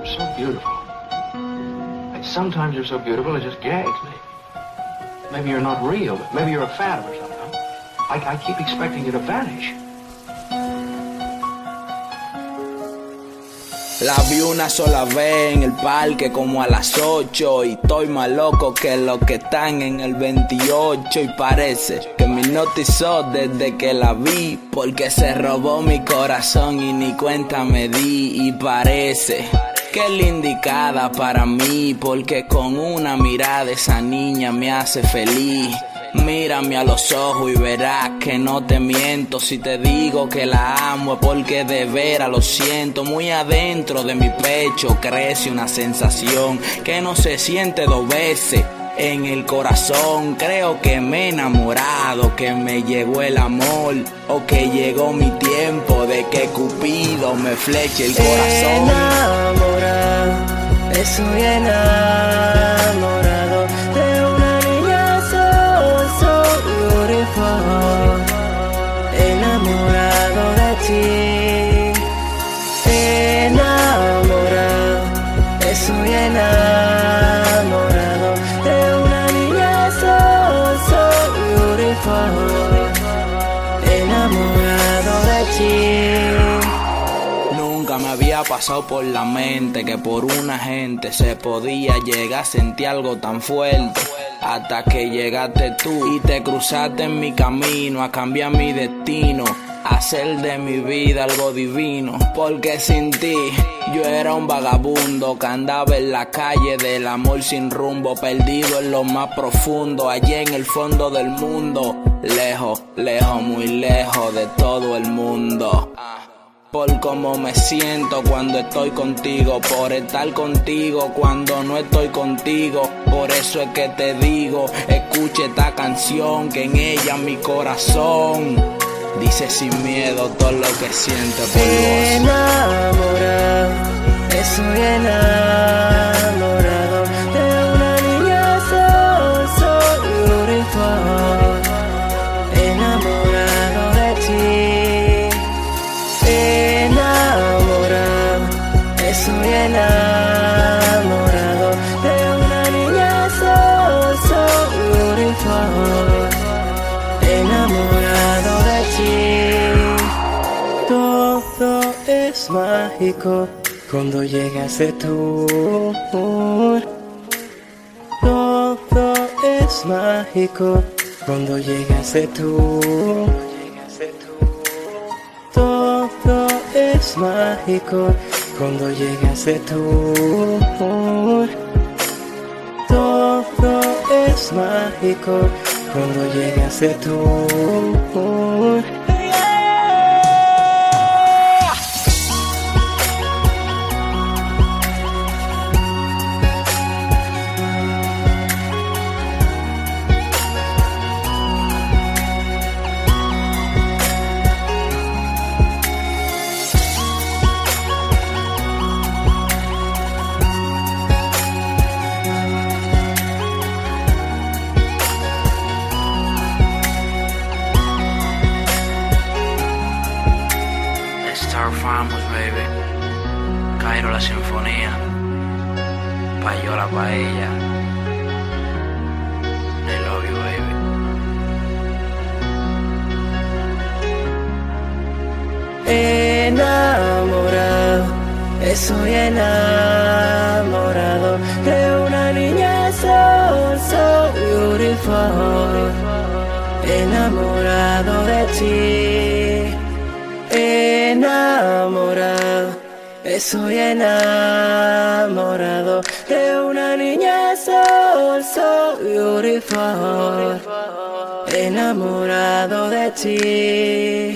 You're so beautiful. Sometimes you're so beautiful it just gags me. Maybe you're not real, but maybe you're a phantom or something. I keep expecting you to vanish. La vi una sola vez en el parque como a las 8 y estoy más loco que los que están en el 28 y parece que me hipnotizó desde que la vi porque se robó mi corazón y ni cuenta me di y parece que es la indicada para mí porque con una mirada esa niña me hace feliz. Mírame a los ojos y verás que no te miento. Si te digo que la amo es porque de veras lo siento. Muy adentro de mi pecho crece una sensación que no se siente dos veces en el corazón. Creo que me he enamorado, que me llegó el amor o que llegó mi tiempo de que Cupido me fleche el corazón. Enamorado, estoy enamorado de una niña so beautiful. Enamorado de ti. Enamorado, estoy enamorado de una niña so beautiful. Enamorado de ti. Nunca me había pasado por la mente que por una gente se podía llegar a sentir algo tan fuerte. Hasta que llegaste tú y te cruzaste en mi camino a cambiar mi destino, a hacer de mi vida algo divino. Porque sin ti yo era un vagabundo que andaba en la calle del amor sin rumbo, perdido en lo más profundo, allá en el fondo del mundo, lejos, lejos, muy lejos de todo el mundo. Por cómo me siento cuando estoy contigo, por estar contigo cuando no estoy contigo. Por eso es que te digo, escucha esta canción que en ella mi corazón dice sin miedo todo lo que siente por vos. Enamorado, estoy enamorado de una niña so beautiful. Enamorado de ti. Enamorado, estoy enamorado de una niña so beautiful. Enamorado de ti. Todo es mágico cuando llegaste tú. Todo es mágico cuando llegaste tú. Todo es mágico cuando llegaste tú. Todo es mágico cuando llegaste tú. Star Famous, baby. Cairo la sinfonía. Payola pa' ella. I love you, baby. Enamorado, estoy enamorado de una niña so beautiful. Enamorado de ti. Enamorado, estoy enamorado de una niña so beautiful. Enamorado de ti.